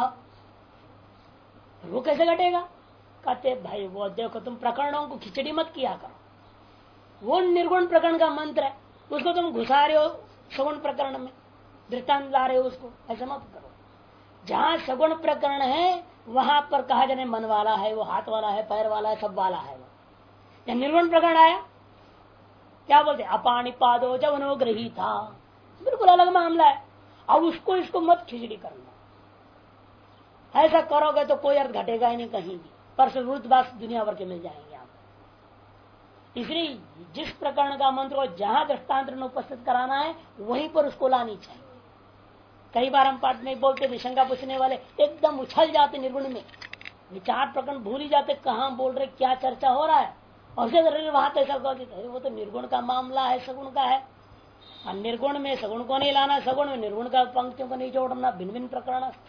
वो कैसे घटेगा? कहते भाई वो देखो तुम प्रकरणों को खिचड़ी मत किया करो, वो निर्गुण प्रकरण का मंत्र है, उसको तुम घुसा रहे हो सगुण प्रकरण में, दृष्टांत ला रहे हो उसको, ऐसा मत करो। जहाँ सगुण प्रकरण है वहां पर कहा जाने मन वाला है, वो हाथ वाला है, पैर वाला है, सब वाला है। वो या निर्गुण प्रकरण आया, क्या बोलते अपाणिपादो जब अनुग्रही था, बिल्कुल अलग मामला है। अब उसको इसको मत खिचड़ी करना, ऐसा करोगे तो कोई अर्थ घटेगा ही नहीं कहीं भी, पर बात दुनिया भर के मिल जाएंगे आपको। इसलिए जिस प्रकरण का मंत्र को जहां दृष्टांत में उपस्थित कराना है वहीं पर उसको लानी चाहिए। कई बार हम पाठ में बोलते थे, शंका पूछने वाले एकदम उछल जाते निर्गुण में, विचार प्रकरण भूल ही जाते कहाँ बोल रहे, क्या चर्चा हो रहा है, और वहां तो ऐसा वो तो निर्गुण का मामला है, सगुण का है। और निर्गुण में सगुण को नहीं लाना, सगुण में निर्गुण का पंक्तियों को नहीं जोड़ना, भिन्न भिन्न प्रकरण है,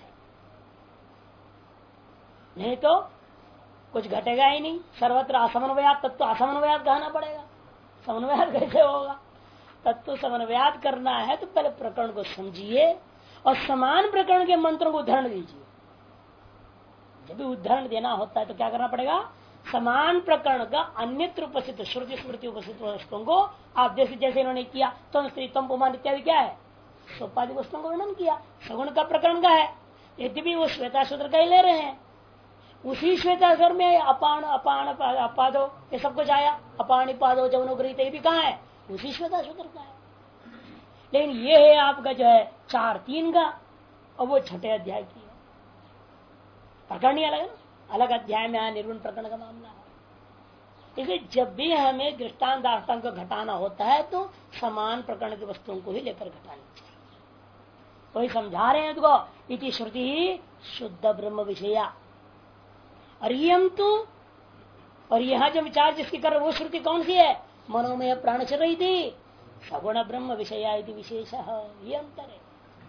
नहीं तो कुछ घटेगा ही नहीं। सर्वत्र असमन्वयात तत्व असमन्वयात कहना पड़ेगा, समन्वयात कैसे होगा? तत्व समन्वयात करना है तो पहले प्रकरण को समझिए और समान प्रकरण के मंत्रों को उदाहरण दीजिए। जब भी उदाहरण देना होता है तो क्या करना पड़ेगा, समान प्रकरण का अन्यत्र उपस्थित श्रुति स्मृति उपस्थित वस्तुओं को आप जैसे इन्होंने किया तम स्त्री तम पुमान इत्यादि क्या है, सोपादि वस्तुओं का वर्णन किया, सगुण का प्रकरण का है। यद्यपि वो श्वेता सूत्र का ही ले रहे हैं, उसी श्वेता स्वर में अपान अपान अपादो ये सब कुछ आया, अपानी पादो जवनोग्रहित ये भी कहाँ है, उसी श्वेता सूत्र का है। लेकिन ये है आपका जो है 4-3 का, और वो छठे अध्याय की है। प्रकरण ही अलग है, अलग अध्याय में आया निर्गुण प्रकरण का मामला है। इसलिए जब भी हमें दृष्टांत दाष्टांत को घटाना होता है तो समान प्रकरण की वस्तुओं को ही लेकर घटानी चाहिए। वही समझा रहे हैं तो इति श्रुति ही शुद्ध ब्रह्म विषया। और यहाँ जो विचार जिसकी कर वो श्रुति कौन सी है, मनोमय प्राण चल रही थी सगुण ब्रह्म विषया इति विशेष, ये अंतर है।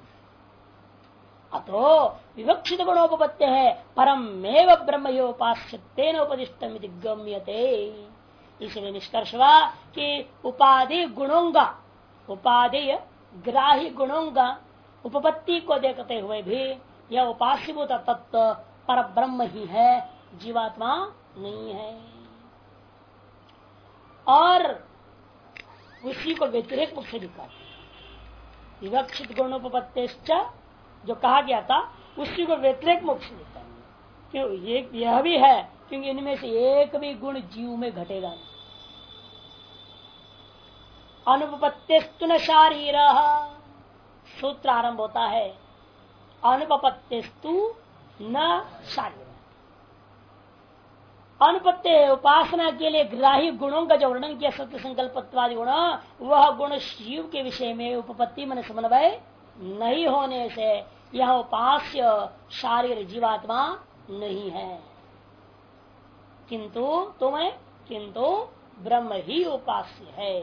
अतो विवक्षित गुणोपत्य है परमेव ब्रह्म योपास्य तेन उपदिष्टम इति गम्यते। इसलिए निष्कर्ष हुआ कि उपाधि गुणों का, उपाधेय ग्राही गुणों का उपपत्ति को देखते हुए भी यह उपास्यभूत तत्व पर ब्रह्म ही है, जीवात्मा नहीं है। और उसी को व्यतिरेक मुख से दिखा विवक्षित गुणोपत्तिश्च जो कहा गया था उसी को व्यतिरेक मुख से दिखा। क्यों, यह भी है क्योंकि इनमें से एक भी गुण जीव में घटेगा नहीं। अनुपत्तिस्तु न शारीर, सूत्र आरंभ होता है अनुपत्तिस्तु न शारीर। अनुपत्य उपासना के लिए ग्राही गुणों का जो वर्णन किया सत्य संकल्पत्वादि गुण, वह गुण शिव के विषय में उपपत्ति मन समन्वय नहीं होने से यह उपास्य शारीर जीवात्मा नहीं है। किंतु ब्रह्म ही उपास्य है।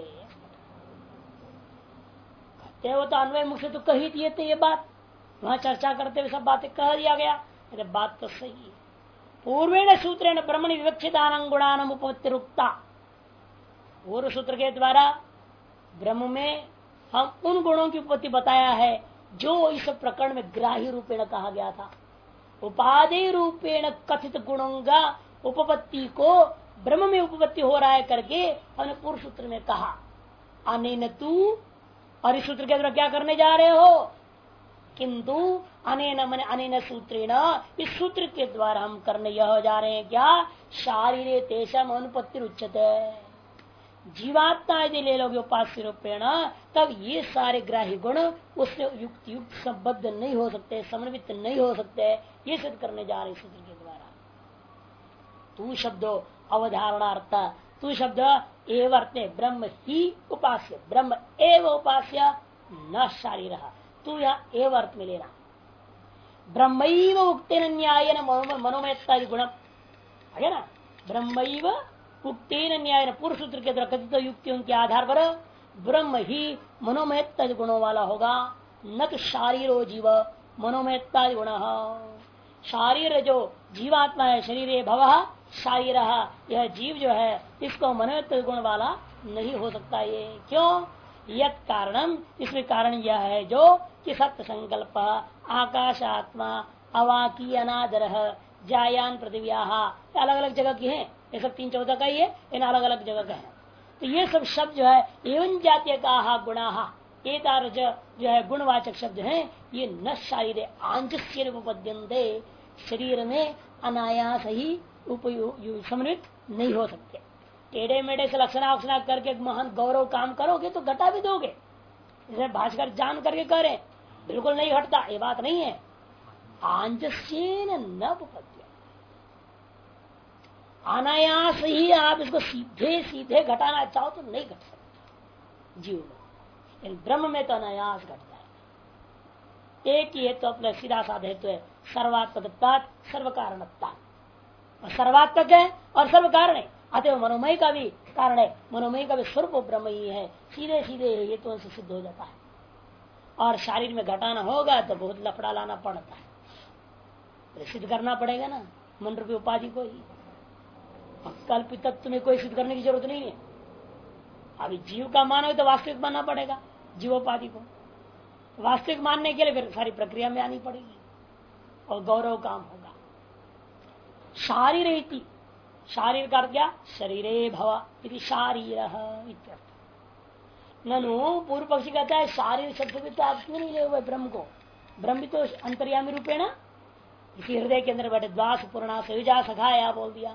कहते हो तो अन्वय मुख से तो कही दिए थे ये बात, वहां चर्चा करते हुए सब बातें कह दिया गया। अरे बात तो सही है। पूर्वेण सूत्रेण ब्रह्मणि विवक्षितानां गुणानां उपपत्तिरुक्ता, पूर्व सूत्र के द्वारा ब्रह्म में हम उन गुणों की उपपत्ति बताया है जो इस प्रकरण में ग्राही रूपेण कहा गया था। उपाधि रूपेण कथित गुणों का उपपत्ति को ब्रह्म में उपपत्ति हो रहा है करके हमने पूर्व सूत्र में कहा। अनेन तू, और इस सूत्र के द्वारा क्या करने जा रहे हो, किंतु अनेन मन अनेन सूत्रेण, इस सूत्र के द्वारा हम करने यह जा रहे हैं क्या, शारीरे तेषाम अनुपत्ति उच्यते। जीवात्मा यदि ले लोगे उपास्य रूपेण तब ये सारे ग्राही गुण उससे युक्त युक्त संबद्ध नहीं हो सकते, समन्वित नहीं हो सकते, ये सिद्ध करने जा रहे सूत्र के द्वारा। तू शब्दो अवधारणार्थ, तू शब्द एव अर्थे ब्रह्म ही उपास्य, ब्रह्म एव उपास्य न शारीर। तू यहाँ एव अर्थ में लेना, ब्रह्मैव उक्तेन न्यायेन मनोमयत्तादि गुणम है ना। ब्रह्मैव उक्तेन न्यायेन पूर्व सूत्र के द्वारा कथित युक्तियों के आधार पर ब्रह्म ही मनोमयत्तादि गुणों वाला होगा, न तो शारीरो जीव मनोमयत्तादि गुण। शारीर जो जीवात्मा है, शरीर भव शारीर, यह जीव जो है इसको मनोमयत्तादि गुण वाला नहीं हो सकता। ये क्यों, यत कारणम, इसमें कारण यह है जो कि सत्य संकल्प आकाश आत्मा अवाकी अनादर जायान पृथ्व्या, अलग अलग जगह की है, ये सब 3-14 का ही है, इन अलग अलग जगह का है। तो ये सब शब्द जो है एवं जातीय का गुणा, जो है गुणवाचक शब्द हैं, ये न शारीर आंजस्य उपपद्यन्ते, शरीर में अनायास ही समन्वित नहीं हो सकते। टेढ़े मेढ़े से लक्षणा करके महान गौरव काम करोगे तो घटा भी दोगे। जैसे भास्कर जान करके करे बिल्कुल नहीं घटता, ये बात नहीं है। आंजस्येन न उपपद्य, अनायास ही आप इसको सीधे सीधे घटाना चाहो तो नहीं घट सकता जीव में, ब्रह्म में तो अनायास घटता है। एक ही हेतु अपना सीधा साधा हेतु है, सर्वात्मकता सर्व कारणत्ता, सर्वात्मक है और सर्व कारण है, अतः मनोमय का भी कारण है, मनोमय का भी स्वरूप ब्रह्म ही है। सीधे सीधे हेतुओं से सिद्ध हो जाता है। और शारीर में घटाना होगा तो बहुत लफड़ा लाना पड़ता है, तो सिद्ध करना पड़ेगा ना मन रूपी उपाधि को ही। कल्पित तत्व में कोई सिद्ध करने की जरूरत नहीं है, अभी जीव का मानो तो वास्तविक मानना पड़ेगा जीवोपाधि को। वास्तविक मानने के लिए फिर सारी प्रक्रिया में आनी पड़ेगी और गौरव काम होगा। शारीर शारीर का अर्थ क्या? शरीरे भव इति शारीर इत्यर्थ। ननु पूर्व पक्षी कहता है शारीर शब्द भी तो आप क्यों नहीं ले हुए ब्रह्म को? ब्रह्म भी तो अंतर्यामी रूप है ना, इसी हृदय के अंदर बैठे द्वास पूर्णा सयुजा सखाया बोल दिया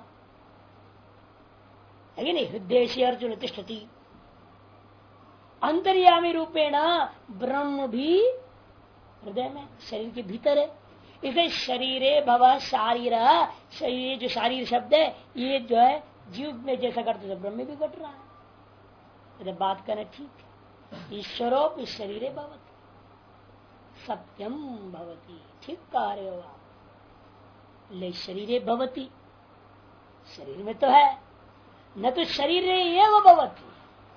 है नहीं। हृदय से अर्जुन तिष्ठति, अंतर्यामी रूपेण ब्रह्म भी हृदय में शरीर के भीतर है। इसे शरीरे भव शारीर, शरीर जो शारीर शब्द है ये जो है जीव में जैसा करते तो ब्रह्म में भी घट रहा है। बात करना ठीक है। ईश्वरों शरीरे भवति सत्यम भवति, ठीक कह रहे हो आप। ले शरीरे भवति, शरीर में तो है, न तो शरीर एवं भवति,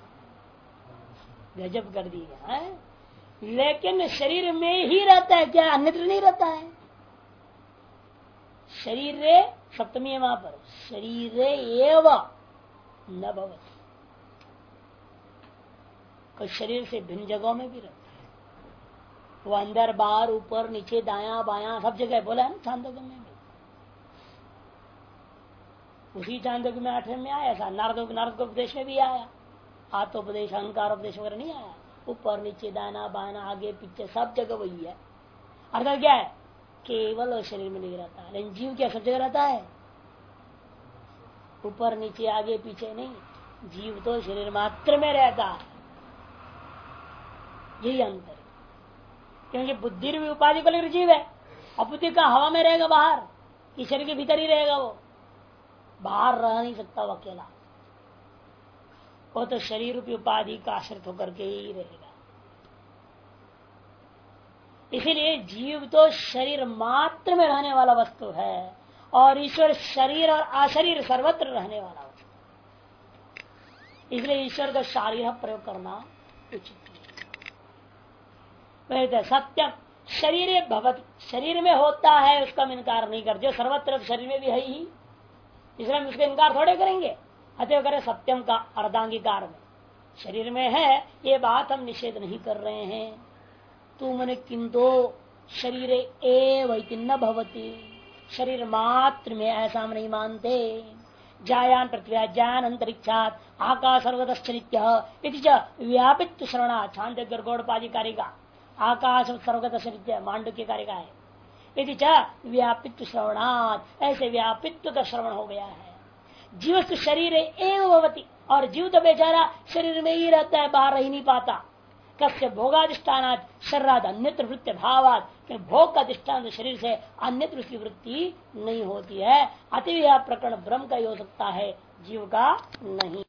गजब कर दिया है। लेकिन शरीर में ही रहता है क्या? अन्यत्र नहीं रहता है। शरीर सप्तमी है वहां पर, शरीर एवं न भवति, कोई शरीर से भिन्न जगहों में भी रहता है। वो अंदर बाहर ऊपर नीचे दाया बाया सब जगह बोला है ना छांदोग्य में भी। उसी छांदोग्य में 8वें में आया था, नारद को उपदेश में भी आया। आत्मोपदेश अहंकार उपदेश वगैरह नहीं आया। ऊपर नीचे दाना बाना आगे पीछे सब जगह वही है। अर्थात क्या है? केवल शरीर में नहीं रहता, लेकिन जीव क्या सब जगह रहता है? ऊपर नीचे आगे पीछे नहीं, जीव तो शरीर मात्र में रहता है। यही अंतर है। क्योंकि बुद्धि भी उपाधि को लेकर जीव है, अबुद्धि का हवा में रहेगा बाहर, कि शरीर के भीतर ही रहेगा, वो बाहर रह नहीं सकता वो अकेला। वो तो शरीर रूपी उपाधि का आश्रित होकर के ही रहेगा। इसीलिए जीव तो शरीर मात्र में रहने वाला वस्तु है और ईश्वर शरीर और अशरीर सर्वत्र रहने वाला वस्तु। इसलिए ईश्वर का शारीर प्रयोग करना उचित है। सत्यम शरीर भवति, शरीर में होता है उसका हम इनकार नहीं कर, जो सर्वत्र शरीर में भी है ही, इसलिए हम उसका इनकार थोड़े करेंगे। अतः करें सत्यम का अर्धांगीकार में शरीर में है ये बात हम निषेध नहीं कर रहे हैं। तू मन किंतु शरीर एवं न भवति, शरीर मात्र में ऐसा हम नहीं मानते। जायान पृथ्वी ज्ञान अंतरिक्षात आकाश सर्वतश्चरित्य व्यापित्व श्रवणा छांद गौड़पादी कारिका आकाश सर्वगत मांडुक्य कारिका है। यदि व्यापित्व श्रवणात् ऐसे व्यापित्व का श्रवण हो गया है। जीवस्तु शरीर एवं भवति, और जीव तो बेचारा शरीर में ही रहता है, बाहर रह नहीं पाता। कस्य भोगाधिष्ठानात् शरीराद अन्यत्र वृत्ति भावात, भोग का अधिष्ठान शरीर से अन्यत्र उसकी वृत्ति नहीं होती है। अतः यह प्रकरण ब्रह्म का ही हो सकता है, जीव का नहीं।